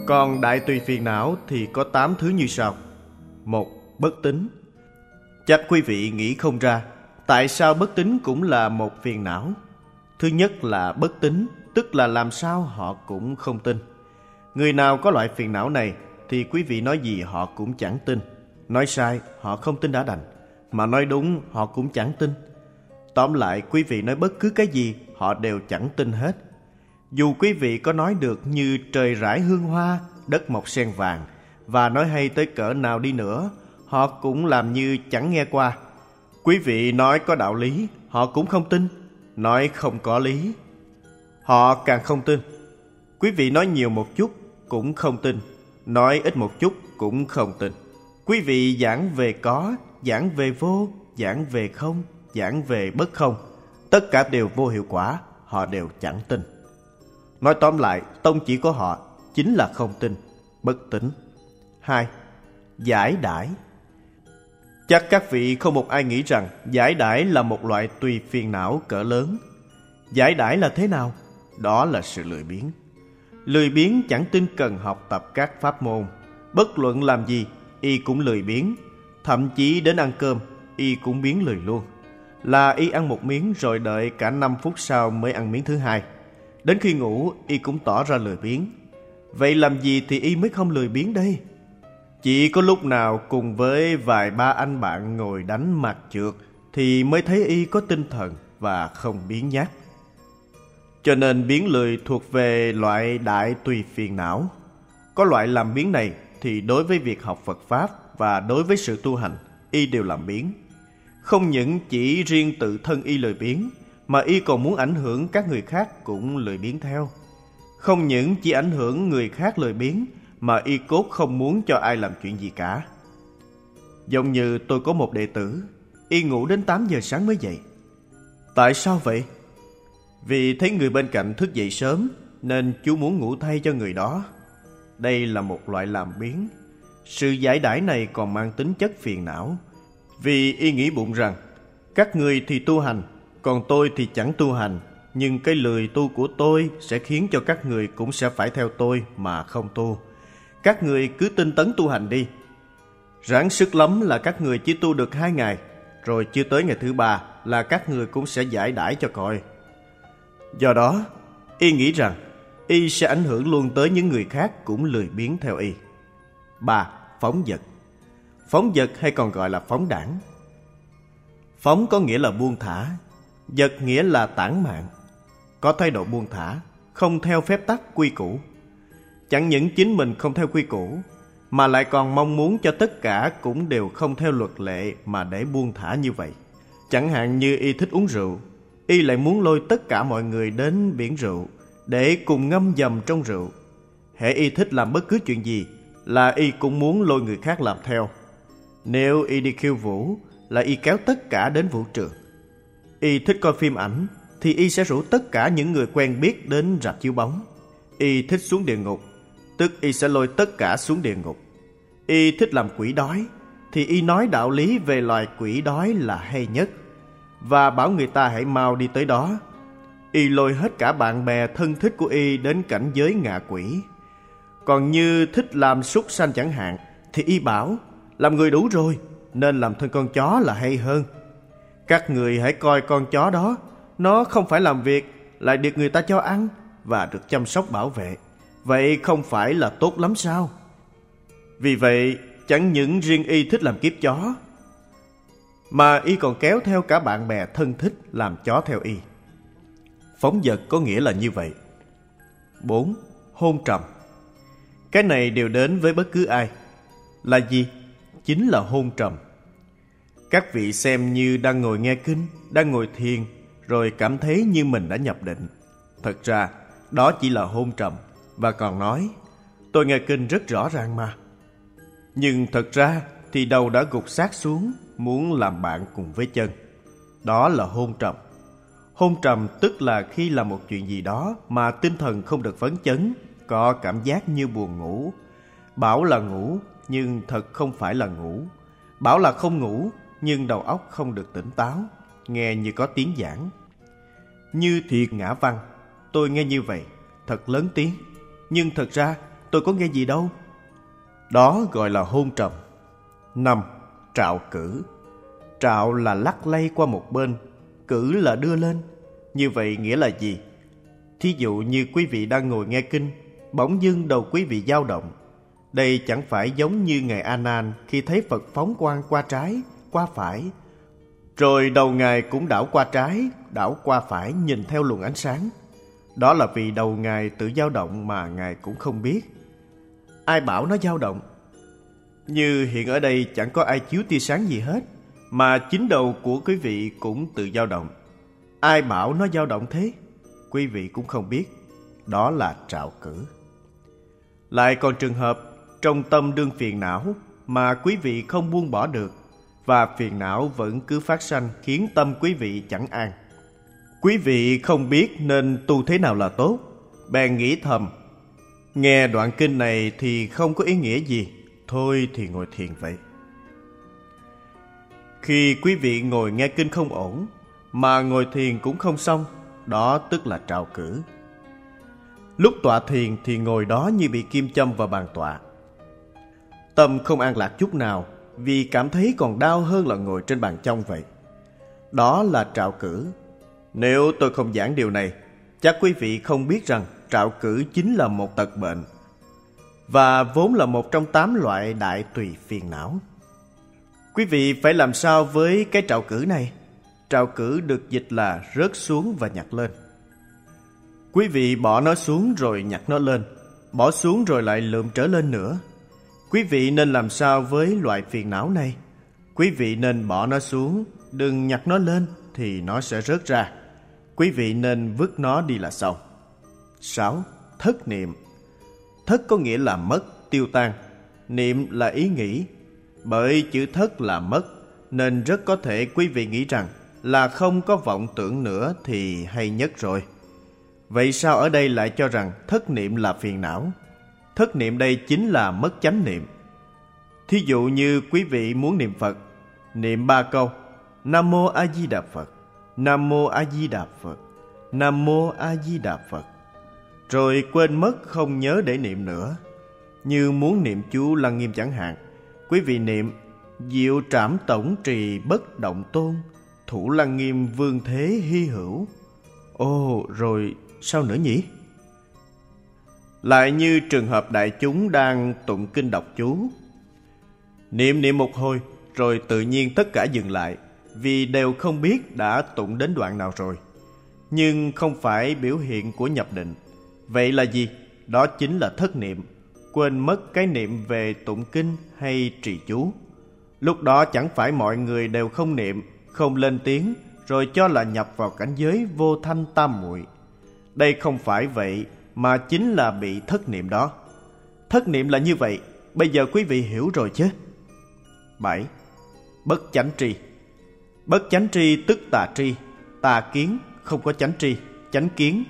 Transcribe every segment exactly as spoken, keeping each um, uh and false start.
Còn đại tùy phiền não thì có tám thứ như sau. Một, bất tín. Chắc quý vị nghĩ không ra tại sao bất tín cũng là một phiền não. Thứ nhất là bất tín, tức là làm sao họ cũng không tin. Người nào có loại phiền não này thì quý vị nói gì họ cũng chẳng tin. Nói sai họ không tin đã đành, mà nói đúng họ cũng chẳng tin. Tóm lại, quý vị nói bất cứ cái gì họ đều chẳng tin hết. Dù quý vị có nói được như trời rải hương hoa, đất mọc sen vàng, và nói hay tới cỡ nào đi nữa, họ cũng làm như chẳng nghe qua. Quý vị nói có đạo lý, họ cũng không tin. Nói không có lý, họ càng không tin. Quý vị nói nhiều một chút cũng không tin, nói ít một chút cũng không tin. Quý vị giảng về có, giảng về vô, giảng về không, giảng về bất không, tất cả đều vô hiệu quả, họ đều chẳng tin. Nói tóm lại, tông chỉ của họ chính là không tin, bất tín. Hai, giải đãi. Chắc các vị không một ai nghĩ rằng giải đãi là một loại tùy phiền não cỡ lớn. Giải đãi là thế nào? Đó là sự lười biếng. Lười biếng chẳng tin cần học tập các pháp môn. Bất luận làm gì, y cũng lười biếng. Thậm chí đến ăn cơm, y cũng biếng lười luôn. Là y ăn một miếng rồi đợi cả năm phút sau mới ăn miếng thứ hai. Đến khi ngủ, y cũng tỏ ra lười biếng. Vậy làm gì thì y mới không lười biếng đây? Chỉ có lúc nào cùng với vài ba anh bạn ngồi đánh mặt trượt thì mới thấy y có tinh thần và không biếng nhác. Cho nên biếng lười thuộc về loại đại tùy phiền não. Có loại làm biếng này thì đối với việc học Phật Pháp và đối với sự tu hành, y đều làm biếng. Không những chỉ riêng tự thân y lười biếng, mà y còn muốn ảnh hưởng các người khác cũng lười biếng theo. Không những chỉ ảnh hưởng người khác lười biếng, mà y cốt không muốn cho ai làm chuyện gì cả. Giống như tôi có một đệ tử, y ngủ đến tám giờ sáng mới dậy. Tại sao vậy? Vì thấy người bên cạnh thức dậy sớm, nên chú muốn ngủ thay cho người đó. Đây là một loại làm biếng. Sự giải đãi này còn mang tính chất phiền não. Vì y nghĩ bụng rằng, các người thì tu hành, còn tôi thì chẳng tu hành, nhưng cái lười tu của tôi sẽ khiến cho các người cũng sẽ phải theo tôi mà không tu. Các người cứ tinh tấn tu hành đi. Ráng sức lắm là các người chỉ tu được hai ngày, rồi chưa tới ngày thứ ba là các người cũng sẽ giải đãi cho coi. Do đó, y nghĩ rằng y sẽ ảnh hưởng luôn tới những người khác cũng lười biếng theo y. Ba. Phóng dật. Phóng dật hay còn gọi là phóng đãng. Phóng có nghĩa là buông thả, dật nghĩa là tản mạn. Có thái độ buông thả, không theo phép tắc quy củ. Chẳng những chính mình không theo quy củ, mà lại còn mong muốn cho tất cả cũng đều không theo luật lệ mà để buông thả như vậy. Chẳng hạn như y thích uống rượu, y lại muốn lôi tất cả mọi người đến biển rượu để cùng ngâm dầm trong rượu. Hễ y thích làm bất cứ chuyện gì là y cũng muốn lôi người khác làm theo. Nếu y đi khiêu vũ là y kéo tất cả đến vũ trường. Y thích coi phim ảnh thì y sẽ rủ tất cả những người quen biết đến rạp chiếu bóng. Y thích xuống địa ngục, tức y sẽ lôi tất cả xuống địa ngục. Y thích làm quỷ đói thì y nói đạo lý về loài quỷ đói là hay nhất, và bảo người ta hãy mau đi tới đó. Y lôi hết cả bạn bè thân thích của y đến cảnh giới ngạ quỷ. Còn như thích làm súc sanh chẳng hạn, thì y bảo làm người đủ rồi, nên làm thân con chó là hay hơn. Các người hãy coi con chó đó, nó không phải làm việc, lại được người ta cho ăn và được chăm sóc bảo vệ. Vậy không phải là tốt lắm sao? Vì vậy, chẳng những riêng y thích làm kiếp chó, mà y còn kéo theo cả bạn bè thân thích làm chó theo y. Phóng dật có nghĩa là như vậy. Bốn. Hôn trầm. Cái này đều đến với bất cứ ai. Là gì? Chính là hôn trầm. Các vị xem như đang ngồi nghe kinh, đang ngồi thiền, rồi cảm thấy như mình đã nhập định. Thật ra, đó chỉ là hôn trầm. Và còn nói, tôi nghe kinh rất rõ ràng mà. Nhưng thật ra thì đầu đã gục sát xuống, muốn làm bạn cùng với chân. Đó là hôn trầm. Hôn trầm tức là khi làm một chuyện gì đó mà tinh thần không được phấn chấn, có cảm giác như buồn ngủ. Bảo là ngủ, nhưng thật không phải là ngủ. Bảo là không ngủ, nhưng đầu óc không được tỉnh táo, nghe như có tiếng giảng. Như thiệt ngã văn, tôi nghe như vậy, thật lớn tiếng. Nhưng thật ra tôi có nghe gì đâu. Đó gọi là hôn trầm. Năm. Trạo cử. Trạo là lắc lay qua một bên, cử là đưa lên. Như vậy nghĩa là gì? Thí dụ như quý vị đang ngồi nghe kinh, bỗng dưng đầu quý vị dao động. Đây chẳng phải giống như ngài A Nan khi thấy Phật phóng quang qua trái, qua phải, rồi đầu ngài cũng đảo qua trái, đảo qua phải nhìn theo luồng ánh sáng. Đó là vì đầu ngài tự dao động mà ngài cũng không biết. Ai bảo nó dao động? Như hiện ở đây chẳng có ai chiếu tia sáng gì hết, mà chính đầu của quý vị cũng tự dao động. Ai bảo nó dao động thế? Quý vị cũng không biết. Đó là trạo cử. Lại còn trường hợp trong tâm đương phiền não mà quý vị không buông bỏ được, và phiền não vẫn cứ phát sanh khiến tâm quý vị chẳng an. Quý vị không biết nên tu thế nào là tốt, bèn nghĩ thầm: nghe đoạn kinh này thì không có ý nghĩa gì, thôi thì ngồi thiền vậy. Khi quý vị ngồi nghe kinh không ổn, mà ngồi thiền cũng không xong, đó tức là trạo cử. Lúc tọa thiền thì ngồi đó như bị kim châm vào bàn tọa. Tâm không an lạc chút nào, vì cảm thấy còn đau hơn là ngồi trên bàn trong vậy. Đó là trạo cử. Nếu tôi không giảng điều này, chắc quý vị không biết rằng trạo cử chính là một tật bệnh, và vốn là một trong tám loại đại tùy phiền não. Quý vị phải làm sao với cái trạo cử này? Trạo cử được dịch là rớt xuống và nhặt lên. Quý vị bỏ nó xuống rồi nhặt nó lên, bỏ xuống rồi lại lượm trở lên nữa. Quý vị nên làm sao với loại phiền não này? Quý vị nên bỏ nó xuống, đừng nhặt nó lên thì nó sẽ rớt ra. Quý vị nên vứt nó đi là xong. Sáu. Thất niệm. Thất có nghĩa là mất, tiêu tan. Niệm là ý nghĩ. Bởi chữ thất là mất, nên rất có thể quý vị nghĩ rằng là không có vọng tưởng nữa thì hay nhất rồi. Vậy sao ở đây lại cho rằng thất niệm là phiền não? Thất niệm đây chính là mất chánh niệm. Thí dụ như quý vị muốn niệm Phật, niệm ba câu: Nam Mô A Di Đà Phật, Nam Mô A Di Đà Phật, Nam Mô A Di Đà Phật, rồi quên mất không nhớ để niệm nữa. Như muốn niệm chú Lăng Nghiêm chẳng hạn, quý vị niệm: Diệu trảm tổng trì bất động tôn, thủ Lăng Nghiêm vương thế hy hữu. Ồ, rồi sao nữa nhỉ? Lại như trường hợp đại chúng đang tụng kinh đọc chú, niệm niệm một hồi rồi tự nhiên tất cả dừng lại, vì đều không biết đã tụng đến đoạn nào rồi. Nhưng không phải biểu hiện của nhập định. Vậy là gì? Đó chính là thất niệm, quên mất cái niệm về tụng kinh hay trì chú. Lúc đó chẳng phải mọi người đều không niệm, không lên tiếng, rồi cho là nhập vào cảnh giới vô thanh tam muội. Đây không phải vậy, mà chính là bị thất niệm đó. Thất niệm là như vậy, bây giờ quý vị hiểu rồi chứ? Bảy. Bất chánh tri. Bất chánh tri tức tà tri, tà kiến, không có chánh tri, chánh kiến.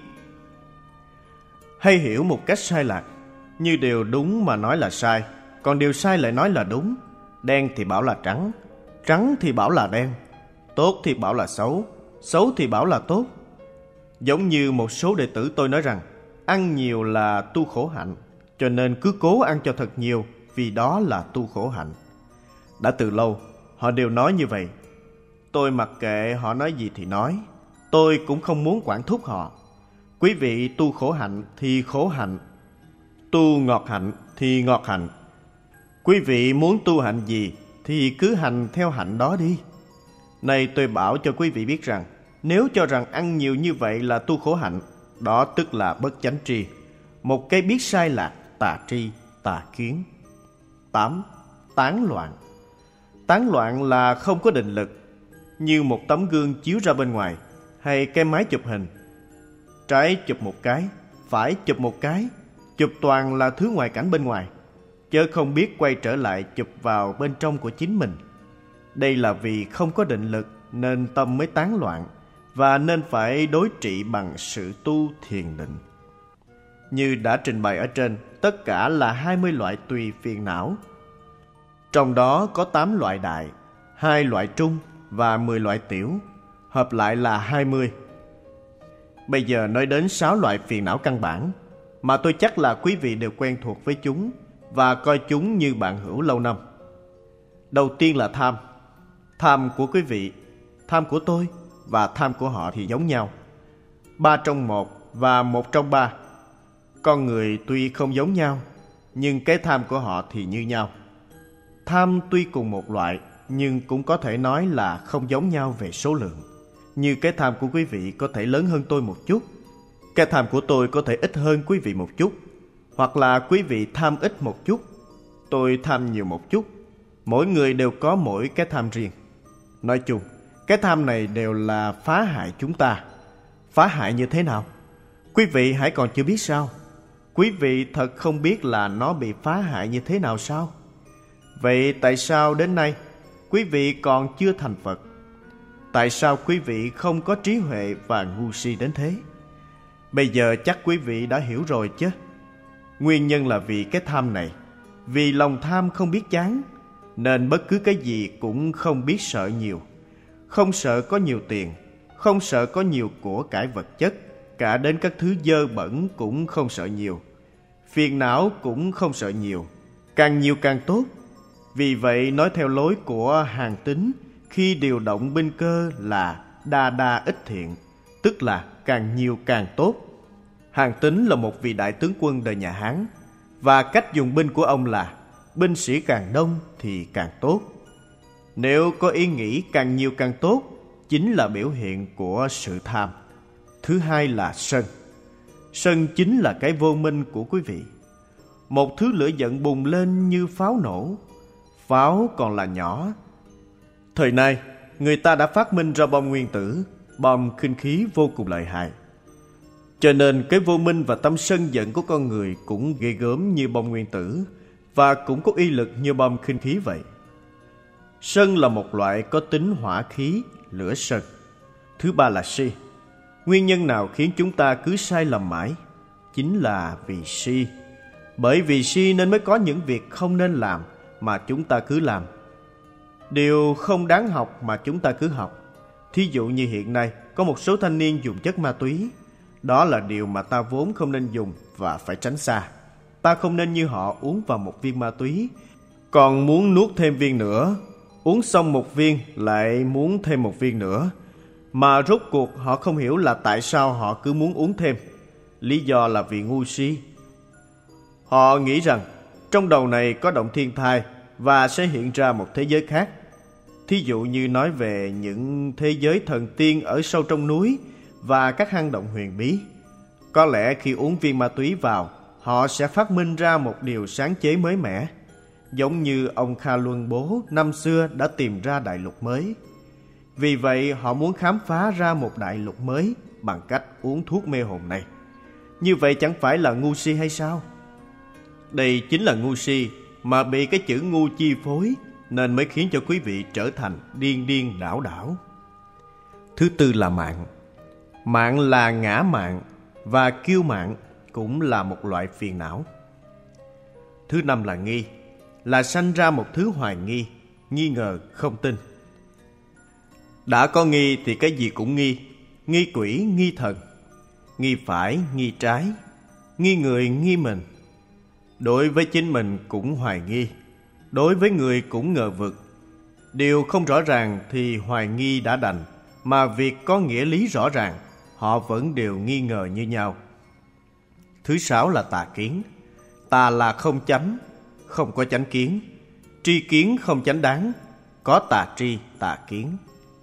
Hay hiểu một cách sai lạc, như điều đúng mà nói là sai, còn điều sai lại nói là đúng. Đen thì bảo là trắng, trắng thì bảo là đen, tốt thì bảo là xấu, xấu thì bảo là tốt. Giống như một số đệ tử tôi nói rằng ăn nhiều là tu khổ hạnh, cho nên cứ cố ăn cho thật nhiều, vì đó là tu khổ hạnh. Đã từ lâu họ đều nói như vậy. Tôi mặc kệ họ nói gì thì nói, tôi cũng không muốn quản thúc họ. Quý vị tu khổ hạnh thì khổ hạnh, tu ngọt hạnh thì ngọt hạnh. Quý vị muốn tu hạnh gì thì cứ hành theo hạnh đó đi. Này tôi bảo cho quý vị biết rằng, nếu cho rằng ăn nhiều như vậy là tu khổ hạnh, đó tức là bất chánh tri, một cái biết sai lạc, tà tri, tà kiến. Tám. Tán loạn. Tán loạn là không có định lực, như một tấm gương chiếu ra bên ngoài, hay cái máy chụp hình. Trái chụp một cái, phải chụp một cái, chụp toàn là thứ ngoại cảnh bên ngoài, chớ không biết quay trở lại chụp vào bên trong của chính mình. Đây là vì không có định lực nên tâm mới tán loạn, và nên phải đối trị bằng sự tu thiền định. Như đã trình bày ở trên, tất cả là hai mươi loại tùy phiền não. Trong đó có tám loại đại, hai loại trung và mười loại tiểu, hợp lại là hai mươi. Bây giờ nói đến sáu loại phiền não căn bản. mà tôi chắc là quý vị đều quen thuộc với chúng và coi chúng như bạn hữu lâu năm. Đầu tiên là tham. Tham của quý vị, tham của tôi và tham của họ thì giống nhau. Ba trong một và một trong ba. Con người tuy không giống nhau, nhưng cái tham của họ thì như nhau. Tham tuy cùng một loại, nhưng cũng có thể nói là không giống nhau về số lượng. Như cái tham của quý vị có thể lớn hơn tôi một chút, cái tham của tôi có thể ít hơn quý vị một chút, hoặc là quý vị tham ít một chút, tôi tham nhiều một chút. Mỗi người đều có mỗi cái tham riêng. Nói chung, cái tham này đều là phá hại chúng ta. Phá hại như thế nào? Quý vị hãy còn chưa biết sao? Quý vị thật không biết là nó bị phá hại như thế nào sao? Vậy tại sao đến nay quý vị còn chưa thành Phật? Tại sao quý vị không có trí huệ và ngu si đến thế? Bây giờ chắc quý vị đã hiểu rồi chứ. Nguyên nhân là vì cái tham này. Vì lòng tham không biết chán, nên bất cứ cái gì cũng không biết sợ nhiều. Không sợ có nhiều tiền, không sợ có nhiều của cải vật chất, cả đến các thứ dơ bẩn cũng không sợ nhiều. Phiền não cũng không sợ nhiều, càng nhiều càng tốt. Vì vậy nói theo lối của Hàn Tín, khi điều động binh cơ là đa đa ít thiện, tức là càng nhiều càng tốt. Hàn Tín là một vị đại tướng quân đời nhà Hán, và cách dùng binh của ông là binh sĩ càng đông thì càng tốt. Nếu có ý nghĩ càng nhiều càng tốt, chính là biểu hiện của sự tham. Thứ hai là sân. Sân chính là cái vô minh của quý vị. Một thứ lửa giận bùng lên như pháo nổ. Pháo còn là nhỏ. Thời nay, người ta đã phát minh ra bom nguyên tử, bom khinh khí vô cùng lợi hại. Cho nên cái vô minh và tâm sân giận của con người cũng ghê gớm như bom nguyên tử, và cũng có uy lực như bom khinh khí vậy. Sân là một loại có tính hỏa khí, lửa sân. Thứ ba là si. Nguyên nhân nào khiến chúng ta cứ sai lầm mãi? Chính là vì si. Bởi vì si nên mới có những việc không nên làm mà chúng ta cứ làm. Điều không đáng học mà chúng ta cứ học. Thí dụ như hiện nay có một số thanh niên dùng chất ma túy. Đó là điều mà ta vốn không nên dùng và phải tránh xa. Ta không nên như họ uống vào một viên ma túy, còn muốn nuốt thêm viên nữa. Uống xong một viên lại muốn thêm một viên nữa. Mà rốt cuộc họ không hiểu là tại sao họ cứ muốn uống thêm. Lý do là vì ngu si. Họ nghĩ rằng trong đầu này có động thiên thai và sẽ hiện ra một thế giới khác. Thí dụ như nói về những thế giới thần tiên ở sâu trong núi và các hang động huyền bí. Có lẽ khi uống viên ma túy vào, họ sẽ phát minh ra một điều sáng chế mới mẻ, giống như ông Kha Luân Bố năm xưa đã tìm ra đại lục mới. Vì vậy họ muốn khám phá ra một đại lục mới bằng cách uống thuốc mê hồn này. Như vậy chẳng phải là ngu si hay sao? Đây chính là ngu si mà bị cái chữ ngu chi phối, nên mới khiến cho quý vị trở thành điên điên đảo đảo. Thứ tư là mạng. Mạng là ngã mạng, và kiêu mạng cũng là một loại phiền não. Thứ năm là nghi, là sanh ra một thứ hoài nghi, nghi ngờ, không tin. Đã có nghi thì cái gì cũng nghi. Nghi quỷ, nghi thần, nghi phải, nghi trái, nghi người, nghi mình. Đối với chính mình cũng hoài nghi, đối với người cũng ngờ vực. Điều không rõ ràng thì hoài nghi đã đành, mà việc có nghĩa lý rõ ràng, họ vẫn đều nghi ngờ như nhau. Thứ sáu là tà kiến. Tà là không chánh, không có chánh kiến. Tri kiến không chánh đáng, có tà tri, tà kiến.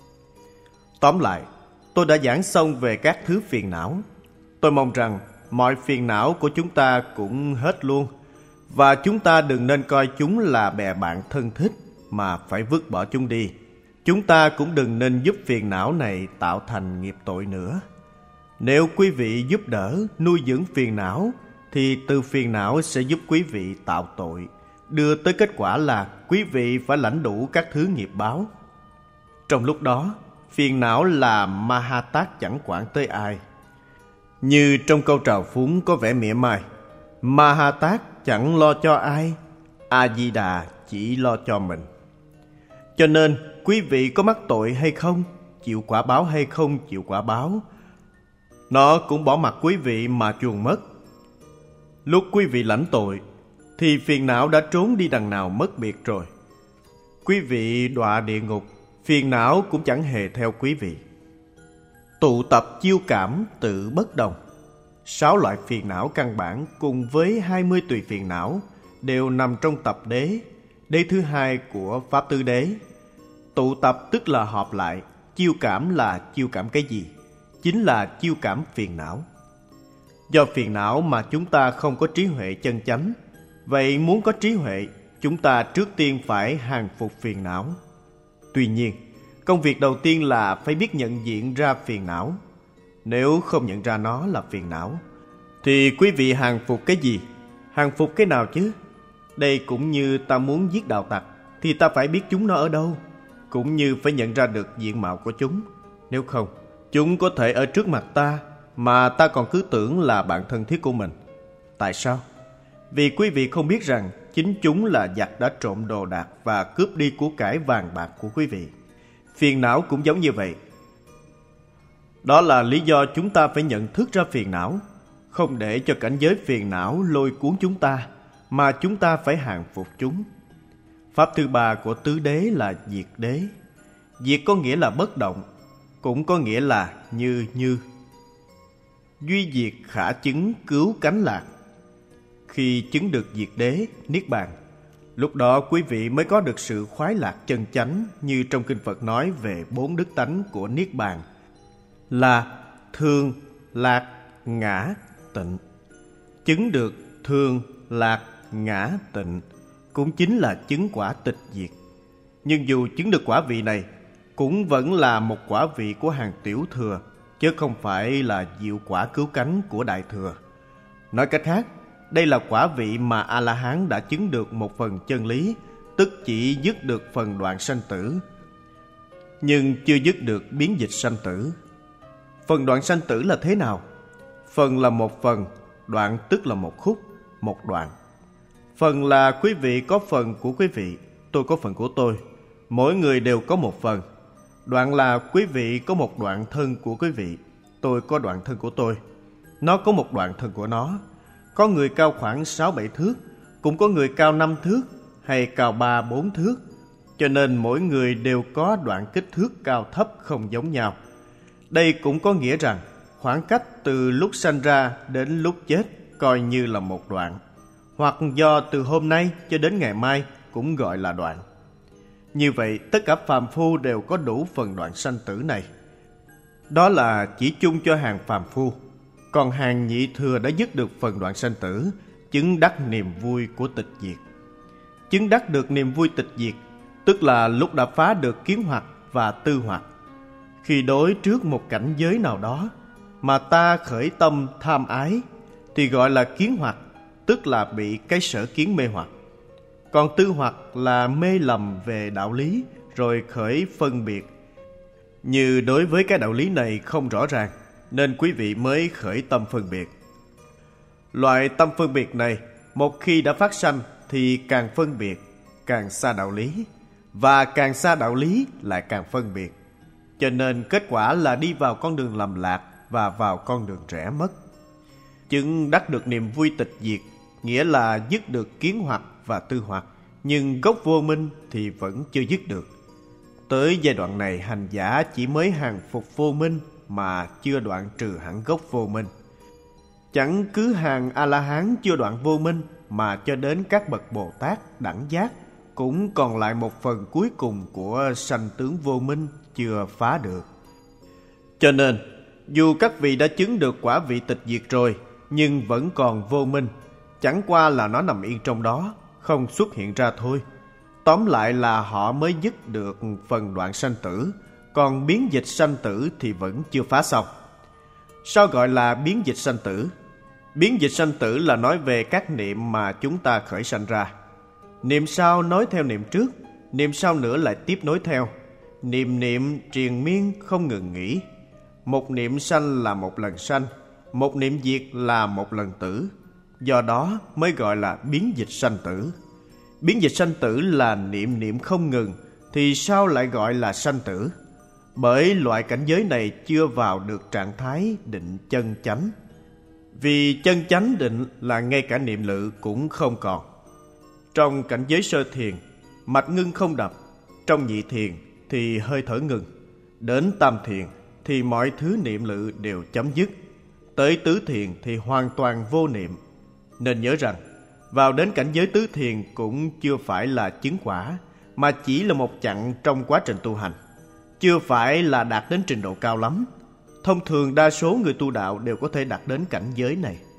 Tóm lại, tôi đã giảng xong về các thứ phiền não. Tôi mong rằng mọi phiền não của chúng ta cũng hết luôn, và chúng ta đừng nên coi chúng là bè bạn thân thích mà phải vứt bỏ chúng đi. Chúng ta cũng đừng nên giúp phiền não này tạo thành nghiệp tội nữa. Nếu quý vị giúp đỡ, nuôi dưỡng phiền não, thì từ phiền não sẽ giúp quý vị tạo tội, đưa tới kết quả là quý vị phải lãnh đủ các thứ nghiệp báo. Trong lúc đó, phiền não là ma ha tát chẳng quản tới ai. Như trong câu trào phúng có vẻ mỉa mai, ma ha tát chẳng lo cho ai, A Di Đà chỉ lo cho mình. Cho nên quý vị có mắc tội hay không, chịu quả báo hay không chịu quả báo, nó cũng bỏ mặc quý vị mà chuồn mất. Lúc quý vị lãnh tội thì phiền não đã trốn đi đằng nào mất biệt rồi. Quý vị đọa địa ngục, phiền não cũng chẳng hề theo quý vị. Tụ tập chiêu cảm tự bất đồng. Sáu loại phiền não căn bản cùng với hai mươi tùy phiền não đều nằm trong tập đế, đế thứ hai của Pháp Tứ Đế. Tụ tập tức là họp lại, chiêu cảm là chiêu cảm cái gì? Chính là chiêu cảm phiền não. Do phiền não mà chúng ta không có trí huệ chân chánh. Vậy muốn có trí huệ, chúng ta trước tiên phải hàng phục phiền não. Tuy nhiên, công việc đầu tiên là phải biết nhận diện ra phiền não. Nếu không nhận ra nó là phiền não, thì quý vị hàng phục cái gì? Hàng phục cái nào chứ? Đây cũng như ta muốn giết đạo tặc, thì ta phải biết chúng nó ở đâu, cũng như phải nhận ra được diện mạo của chúng. Nếu không, chúng có thể ở trước mặt ta, mà ta còn cứ tưởng là bạn thân thiết của mình. Tại sao? Vì quý vị không biết rằng chính chúng là giặc đã trộm đồ đạc và cướp đi của cải vàng bạc của quý vị. Phiền não cũng giống như vậy. Đó là lý do chúng ta phải nhận thức ra phiền não, không để cho cảnh giới phiền não lôi cuốn chúng ta, mà chúng ta phải hàng phục chúng. Pháp thứ ba của tứ đế là diệt đế. Diệt có nghĩa là bất động, cũng có nghĩa là như như. Duy diệt khả chứng cứu cánh lạc. Khi chứng được diệt đế, niết bàn, lúc đó quý vị mới có được sự khoái lạc chân chánh, như trong kinh Phật nói về bốn đức tánh của niết bàn là thương, lạc, ngã, tịnh. Chứng được thương, lạc, ngã, tịnh cũng chính là chứng quả tịch diệt. Nhưng dù chứng được quả vị này, cũng vẫn là một quả vị của hàng tiểu thừa, chứ không phải là diệu quả cứu cánh của đại thừa. Nói cách khác, đây là quả vị mà A-la-hán đã chứng được một phần chân lý, tức chỉ dứt được phần đoạn sanh tử, nhưng chưa dứt được biến dịch sanh tử. Phần đoạn sanh tử là thế nào? Phần là một phần, đoạn tức là một khúc, một đoạn. Phần là quý vị có phần của quý vị, tôi có phần của tôi, mỗi người đều có một phần. Đoạn là quý vị có một đoạn thân của quý vị, tôi có đoạn thân của tôi, nó có một đoạn thân của nó. Có người cao khoảng sáu bảy thước, cũng có người cao năm thước hay cao ba bốn thước, cho nên mỗi người đều có đoạn kích thước cao thấp không giống nhau. Đây cũng có nghĩa rằng khoảng cách từ lúc sanh ra đến lúc chết coi như là một đoạn, hoặc do từ hôm nay cho đến ngày mai cũng gọi là đoạn. Như vậy tất cả phàm phu đều có đủ phần đoạn sanh tử này. Đó là chỉ chung cho hàng phàm phu. Còn hàng nhị thừa đã dứt được phần đoạn sanh tử, chứng đắc niềm vui của tịch diệt. Chứng đắc được niềm vui tịch diệt, tức là lúc đã phá được kiến hoặc và tư hoặc. Khi đối trước một cảnh giới nào đó mà ta khởi tâm tham ái, thì gọi là kiến hoặc, tức là bị cái sở kiến mê hoặc. Còn tư hoặc là mê lầm về đạo lý, rồi khởi phân biệt. Như đối với cái đạo lý này không rõ ràng, nên quý vị mới khởi tâm phân biệt. Loại tâm phân biệt này, một khi đã phát sanh thì càng phân biệt, càng xa đạo lý, và càng xa đạo lý lại càng phân biệt. Cho nên kết quả là đi vào con đường lầm lạc và vào con đường rẽ mất. Chứng đắc được niềm vui tịch diệt, nghĩa là dứt được kiến hoặc và tư hoặc, nhưng gốc vô minh thì vẫn chưa dứt được. Tới giai đoạn này, hành giả chỉ mới hàng phục vô minh mà chưa đoạn trừ hẳn gốc vô minh. Chẳng cứ hàng A-la-hán chưa đoạn vô minh, mà cho đến các bậc Bồ Tát đẳng giác cũng còn lại một phần cuối cùng của sanh tướng vô minh chưa phá được. Cho nên, dù các vị đã chứng được quả vị tịch diệt rồi, nhưng vẫn còn vô minh, chẳng qua là nó nằm yên trong đó, không xuất hiện ra thôi. Tóm lại là họ mới dứt được phần đoạn sanh tử, còn biến dịch sanh tử thì vẫn chưa phá xong. Sao gọi là biến dịch sanh tử? Biến dịch sanh tử là nói về các niệm mà chúng ta khởi sanh ra. Niệm sau nói theo niệm trước, niệm sau nữa lại tiếp nối theo. Niệm niệm triền miên không ngừng nghỉ. Một niệm sanh là một lần sanh, một niệm diệt là một lần tử. Do đó mới gọi là biến dịch sanh tử. Biến dịch sanh tử là niệm niệm không ngừng, thì sao lại gọi là sanh tử? Bởi loại cảnh giới này chưa vào được trạng thái định chân chánh. Vì chân chánh định là ngay cả niệm lự cũng không còn. Trong cảnh giới sơ thiền, mạch ngưng không đập. Trong nhị thiền thì hơi thở ngừng. Đến tam thiền thì mọi thứ niệm lự đều chấm dứt. Tới tứ thiền thì hoàn toàn vô niệm. Nên nhớ rằng, vào đến cảnh giới tứ thiền cũng chưa phải là chứng quả, mà chỉ là một chặng trong quá trình tu hành, chưa phải là đạt đến trình độ cao lắm. Thông thường đa số người tu đạo đều có thể đạt đến cảnh giới này.